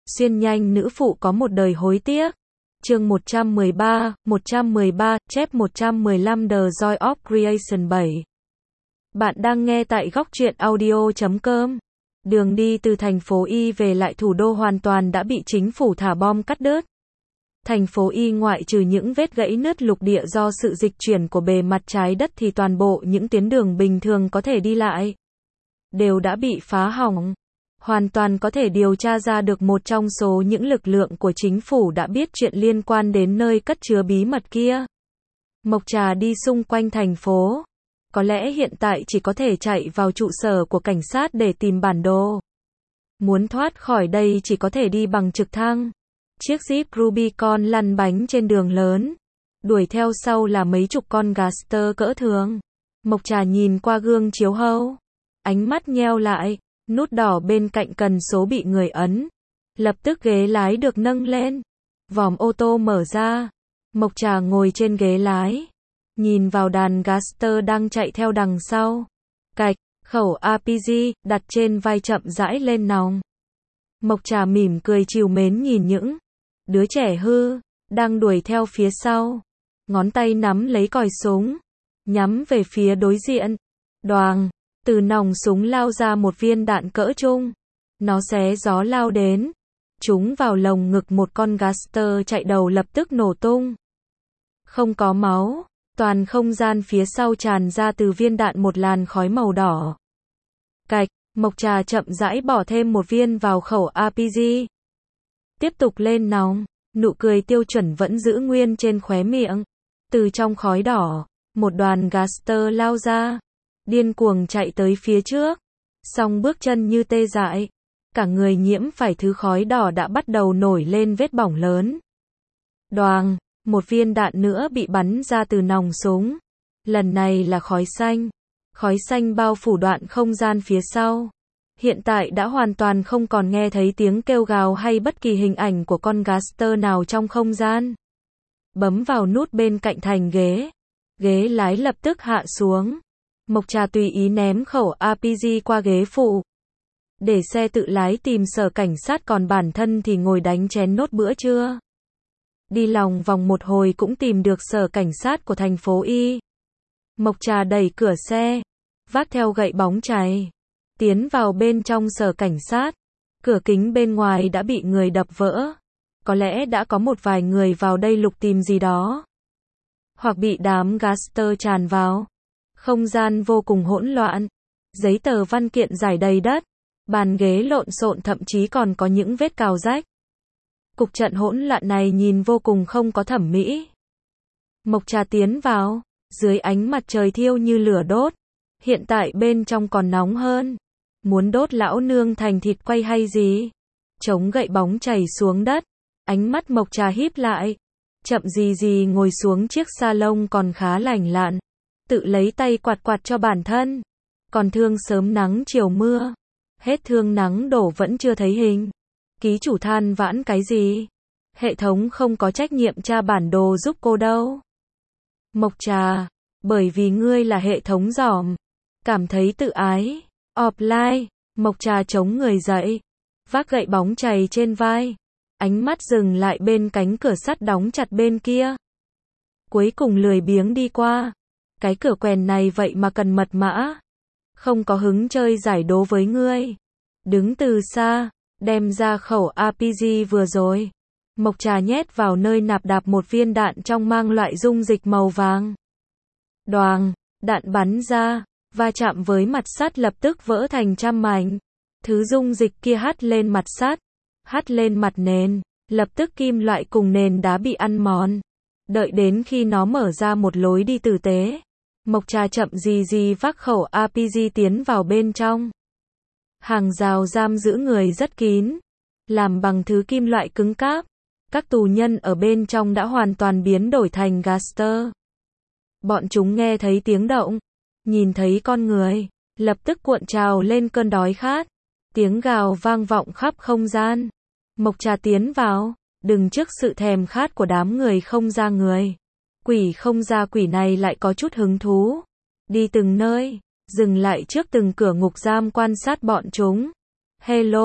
Xuyên nhanh nữ phụ có một đời hối tiếc. Chương 113, chép 115 The Joy of Creation 7. Bạn đang nghe tại góc truyện audio.com. Đường đi từ thành phố Y về lại thủ đô hoàn toàn đã bị chính phủ thả bom cắt đứt. Thành phố Y ngoại trừ những vết gãy nứt lục địa do sự dịch chuyển của bề mặt trái đất thì toàn bộ những tuyến đường bình thường có thể đi lại đều đã bị phá hỏng. Hoàn toàn có thể điều tra ra được một trong số những lực lượng của chính phủ đã biết chuyện liên quan đến nơi cất chứa bí mật kia. Mộc Trà đi xung quanh thành phố. Có lẽ hiện tại chỉ có thể chạy vào trụ sở của cảnh sát để tìm bản đồ. Muốn thoát khỏi đây chỉ có thể đi bằng trực thăng. Chiếc Jeep Rubicon lăn bánh trên đường lớn. Đuổi theo sau là mấy chục con gangster cỡ thường. Mộc Trà nhìn qua gương chiếu hậu. Ánh mắt nheo lại. Nút đỏ bên cạnh cần số bị người ấn. Lập tức ghế lái được nâng lên. Vòm ô tô mở ra. Mộc Trà ngồi trên ghế lái. Nhìn vào đàn gangster đang chạy theo đằng sau. Cạch, khẩu RPG, đặt trên vai chậm rãi lên nòng. Mộc Trà mỉm cười trìu mến nhìn những đứa trẻ hư, đang đuổi theo phía sau. Ngón tay nắm lấy còi súng. Nhắm về phía đối diện. Đoàng. Từ nòng súng lao ra một viên đạn cỡ trung. Nó xé gió lao đến. Trúng vào lồng ngực một con gangster chạy đầu lập tức nổ tung. Không có máu. Toàn không gian phía sau tràn ra từ viên đạn một làn khói màu đỏ. Cạch, Mộc Trà chậm rãi bỏ thêm một viên vào khẩu RPG. Tiếp tục lên nòng. Nụ cười tiêu chuẩn vẫn giữ nguyên trên khóe miệng. Từ trong khói đỏ, một đoàn gangster lao ra. Điên cuồng chạy tới phía trước. Song bước chân như tê dại. Cả người nhiễm phải thứ khói đỏ đã bắt đầu nổi lên vết bỏng lớn. Đoàng, một viên đạn nữa bị bắn ra từ nòng súng. Lần này là khói xanh. Khói xanh bao phủ đoạn không gian phía sau. Hiện tại đã hoàn toàn không còn nghe thấy tiếng kêu gào hay bất kỳ hình ảnh của con gangster nào trong không gian. Bấm vào nút bên cạnh thành ghế. Ghế lái lập tức hạ xuống. Mộc Trà tùy ý ném khẩu RPG qua ghế phụ. Để xe tự lái tìm sở cảnh sát, còn bản thân thì ngồi đánh chén nốt bữa trưa. Đi lòng vòng một hồi cũng tìm được sở cảnh sát của thành phố Y. Mộc Trà đẩy cửa xe, vác theo gậy bóng chày, tiến vào bên trong sở cảnh sát. Cửa kính bên ngoài đã bị người đập vỡ. Có lẽ đã có một vài người vào đây lục tìm gì đó. Hoặc bị đám gangster tràn vào. Không gian vô cùng hỗn loạn. Giấy tờ văn kiện rải đầy đất. Bàn ghế lộn xộn, thậm chí còn có những vết cào rách. Cục trận hỗn loạn này nhìn vô cùng không có thẩm mỹ. Mộc Trà tiến vào. Dưới ánh mặt trời thiêu như lửa đốt. Hiện tại bên trong còn nóng hơn. Muốn đốt lão nương thành thịt quay hay gì? Chống gậy bóng chảy xuống đất. Ánh mắt Mộc Trà híp lại. Chậm gì ngồi xuống chiếc salon còn khá lành lặn. Tự lấy tay quạt quạt cho bản thân. Còn thương sớm nắng chiều mưa. Hết thương nắng đổ vẫn chưa thấy hình. Ký chủ than vãn cái gì? Hệ thống không có trách nhiệm tra bản đồ giúp cô đâu. Mộc Trà, bởi vì ngươi là hệ thống giỏm. Cảm thấy tự ái. Offline, Mộc Trà chống người dậy. Vác gậy bóng chày trên vai. Ánh mắt dừng lại bên cánh cửa sắt đóng chặt bên kia. Cuối cùng lười biếng đi qua. Cái cửa quèn này vậy mà cần mật mã. Không có hứng chơi giải đố với ngươi. Đứng từ xa, đem ra khẩu RPG vừa rồi. Mộc Trà nhét vào nơi nạp đạp một viên đạn trong mang loại dung dịch màu vàng. Đoàng, đạn bắn ra, va chạm với mặt sắt lập tức vỡ thành trăm mảnh. Thứ dung dịch kia hắt lên mặt sắt, hắt lên mặt nền, lập tức kim loại cùng nền đá bị ăn mòn. Đợi đến khi nó mở ra một lối đi tử tế. Mộc Trà chậm gì vác khẩu RPG tiến vào bên trong. Hàng rào giam giữ người rất kín. Làm bằng thứ kim loại cứng cáp. Các tù nhân ở bên trong đã hoàn toàn biến đổi thành gangster. Bọn chúng nghe thấy tiếng động. Nhìn thấy con người. Lập tức cuộn trào lên cơn đói khát. Tiếng gào vang vọng khắp không gian. Mộc Trà tiến vào. Đừng trước sự thèm khát của đám người không ra người. Quỷ không ra quỷ này lại có chút hứng thú. Đi từng nơi. Dừng lại trước từng cửa ngục giam quan sát bọn chúng. Hello,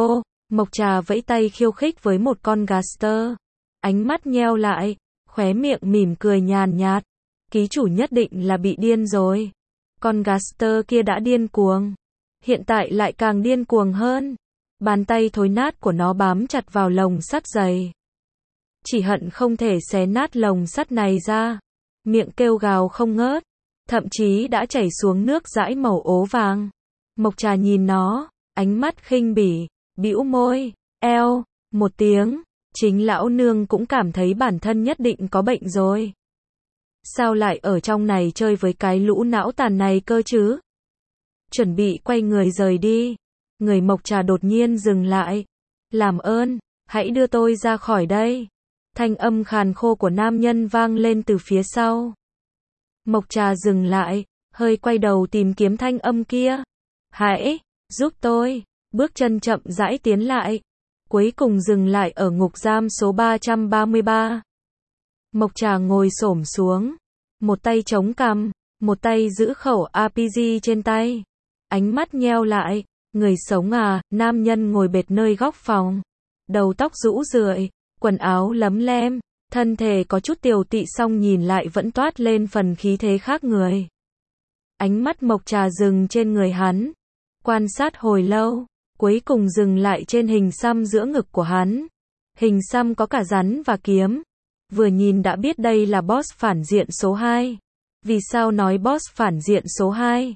Mộc Trà vẫy tay khiêu khích với một con Gaster. Ánh mắt nheo lại, khóe miệng mỉm cười nhàn nhạt. Ký chủ nhất định là bị điên rồi. Con Gaster kia đã điên cuồng. Hiện tại lại càng điên cuồng hơn. Bàn tay thối nát của nó bám chặt vào lồng sắt dày. Chỉ hận không thể xé nát lồng sắt này ra. Miệng kêu gào không ngớt. Thậm chí đã chảy xuống nước dãi màu ố vàng. Mộc Trà nhìn nó, ánh mắt khinh bỉ, bĩu môi, eo, một tiếng. Chính lão nương cũng cảm thấy bản thân nhất định có bệnh rồi. Sao lại ở trong này chơi với cái lũ não tàn này cơ chứ? Chuẩn bị quay người rời đi. Người Mộc Trà đột nhiên dừng lại. Làm ơn, hãy đưa tôi ra khỏi đây. Thanh âm khàn khô của nam nhân vang lên từ phía sau. Mộc Trà dừng lại, hơi quay đầu tìm kiếm thanh âm kia. Hãy, giúp tôi. Bước chân chậm rãi tiến lại. Cuối cùng dừng lại ở ngục giam số 333. Mộc Trà ngồi xổm xuống. Một tay chống cằm, một tay giữ khẩu RPG trên tay. Ánh mắt nheo lại. Người sống à, nam nhân ngồi bệt nơi góc phòng. Đầu tóc rũ rượi, quần áo lấm lem, thân thể có chút tiều tị song nhìn lại vẫn toát lên phần khí thế khác người. Ánh mắt Mộc Trà dừng trên người hắn. Quan sát hồi lâu, cuối cùng dừng lại trên hình xăm giữa ngực của hắn. Hình xăm có cả rắn và kiếm. Vừa nhìn đã biết đây là boss phản diện số 2. Vì sao nói boss phản diện số 2?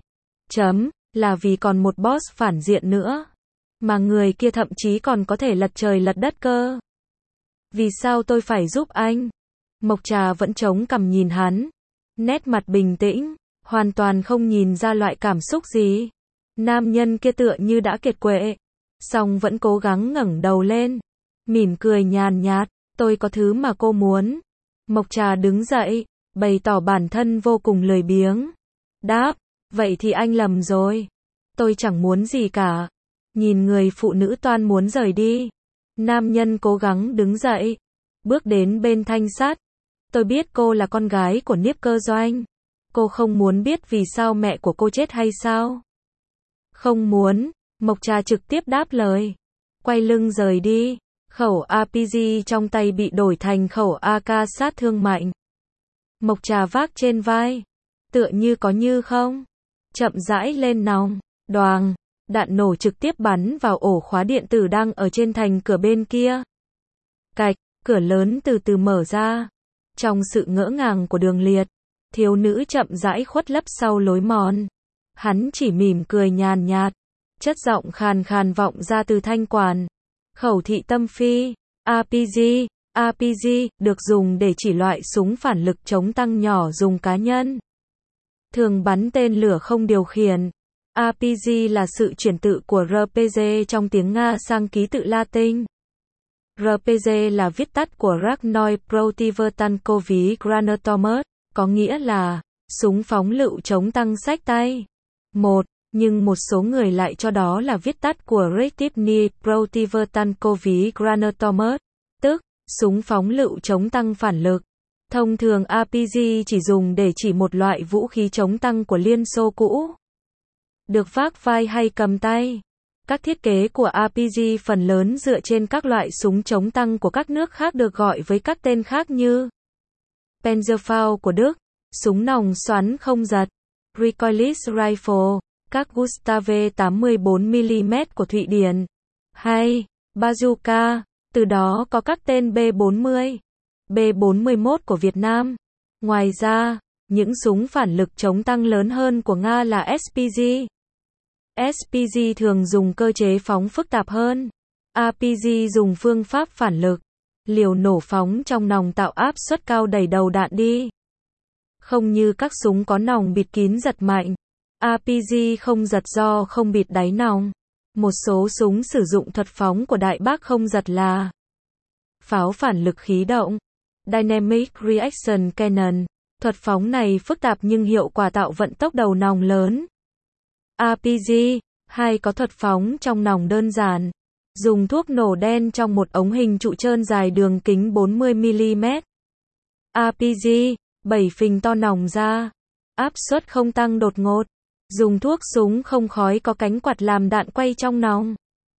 Là vì còn một boss phản diện nữa. Mà người kia thậm chí còn có thể lật trời lật đất cơ. Vì sao tôi phải giúp anh? Mộc Trà vẫn chống cằm nhìn hắn. Nét mặt bình tĩnh, hoàn toàn không nhìn ra loại cảm xúc gì. Nam nhân kia tựa như đã kiệt quệ. Song vẫn cố gắng ngẩng đầu lên. Mỉm cười nhàn nhạt. Tôi có thứ mà cô muốn. Mộc Trà đứng dậy, bày tỏ bản thân vô cùng lười biếng. Đáp. Vậy thì anh lầm rồi. Tôi chẳng muốn gì cả. Nhìn người phụ nữ toan muốn rời đi. Nam nhân cố gắng đứng dậy. Bước đến bên thanh sát. Tôi biết cô là con gái của Niếp Cơ Doanh. Cô không muốn biết vì sao mẹ của cô chết hay sao? Không muốn. Mộc Trà trực tiếp đáp lời. Quay lưng rời đi. Khẩu RPG trong tay bị đổi thành khẩu AK sát thương mạnh. Mộc Trà vác trên vai. Tựa như có như không. Chậm rãi lên nòng. Đoàng. Đạn nổ trực tiếp bắn vào ổ khóa điện tử đang ở trên thành cửa bên kia. Cạch. Cửa lớn từ từ mở ra. Trong sự ngỡ ngàng của Đường Liệt, thiếu nữ chậm rãi khuất lấp sau lối mòn. Hắn chỉ mỉm cười nhàn nhạt. Chất giọng khàn khàn vọng ra từ thanh quản. Khẩu thị tâm phi. RPG được dùng để chỉ loại súng phản lực chống tăng nhỏ dùng cá nhân. Thường bắn tên lửa không điều khiển. RPG là sự chuyển tự của RPG trong tiếng Nga sang ký tự Latin. RPG là viết tắt của Ragnoy Protivertankovy Granatomet, có nghĩa là súng phóng lựu chống tăng xách tay. Nhưng một số người lại cho đó là viết tắt của Reaktivny Protivertankovy Granatomet, tức súng phóng lựu chống tăng phản lực. Thông thường RPG chỉ dùng để chỉ một loại vũ khí chống tăng của Liên Xô cũ. Được vác vai hay cầm tay. Các thiết kế của RPG phần lớn dựa trên các loại súng chống tăng của các nước khác được gọi với các tên khác như Panzerfaust của Đức, súng nòng xoắn không giật, Recoilless Rifle, các Gustave 84mm của Thụy Điển, hay Bazooka, từ đó có các tên B40, B41 của Việt Nam. Ngoài ra, những súng phản lực chống tăng lớn hơn của Nga là SPG. SPG thường dùng cơ chế phóng phức tạp hơn. RPG dùng phương pháp phản lực. Liều nổ phóng trong nòng tạo áp suất cao đẩy đầu đạn đi. Không như các súng có nòng bịt kín giật mạnh. RPG không giật do không bịt đáy nòng. Một số súng sử dụng thuật phóng của Đại Bác không giật là pháo phản lực khí động, Dynamic Reaction Cannon. Thuật phóng này phức tạp nhưng hiệu quả tạo vận tốc đầu nòng lớn. RPG 2 có thuật phóng trong nòng đơn giản. Dùng thuốc nổ đen trong một ống hình trụ trơn dài đường kính 40mm. RPG 7 phình to nòng ra. Áp suất không tăng đột ngột. Dùng thuốc súng không khói có cánh quạt làm đạn quay trong nòng.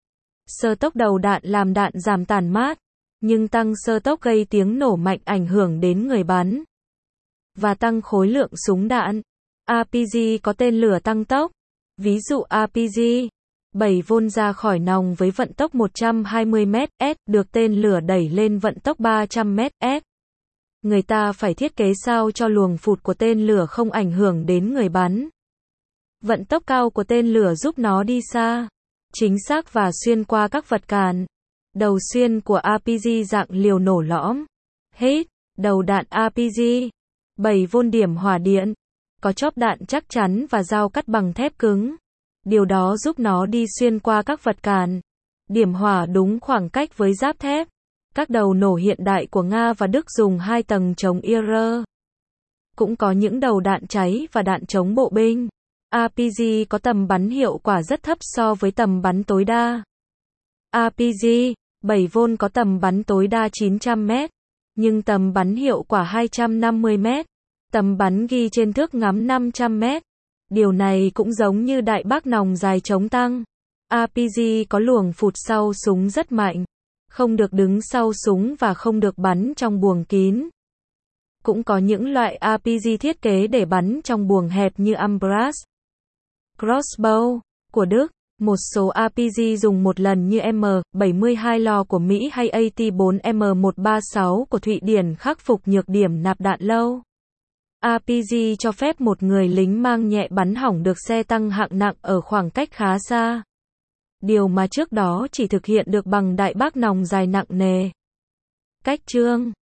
Sơ tốc đầu đạn làm đạn giảm tản mát, nhưng tăng sơ tốc gây tiếng nổ mạnh ảnh hưởng đến người bắn và tăng khối lượng súng đạn. RPG có tên lửa tăng tốc. Ví dụ RPG 7V ra khỏi nòng với vận tốc 120 ms, được tên lửa đẩy lên vận tốc 300 ms. Người ta phải thiết kế sao cho luồng phụt của tên lửa không ảnh hưởng đến người bắn. Vận tốc cao của tên lửa giúp nó đi xa, chính xác và xuyên qua các vật cản. Đầu xuyên của RPG dạng liều nổ lõm. Hết. Đầu đạn RPG 7V điểm hỏa điện, có chóp đạn chắc chắn và dao cắt bằng thép cứng. Điều đó giúp nó đi xuyên qua các vật cản. Điểm hỏa đúng khoảng cách với giáp thép. Các đầu nổ hiện đại của Nga và Đức dùng 2 tầng chống IR. Cũng có những đầu đạn cháy và đạn chống bộ binh. RPG có tầm bắn hiệu quả rất thấp so với tầm bắn tối đa. RPG 7V có tầm bắn tối đa 900 m, nhưng tầm bắn hiệu quả 250 m. Tầm bắn ghi trên thước ngắm 500 m. Điều này cũng giống như đại bác nòng dài chống tăng. RPG có luồng phụt sau súng rất mạnh, không được đứng sau súng và không được bắn trong buồng kín. Cũng có những loại RPG thiết kế để bắn trong buồng hẹp như Ambras Crossbow của Đức. Một số RPG dùng một lần như M72 LO của Mỹ hay AT4M136 của Thụy Điển khắc phục nhược điểm nạp đạn lâu. RPG cho phép một người lính mang nhẹ bắn hỏng được xe tăng hạng nặng ở khoảng cách khá xa. Điều mà trước đó chỉ thực hiện được bằng đại bác nòng dài nặng nề. Cách chương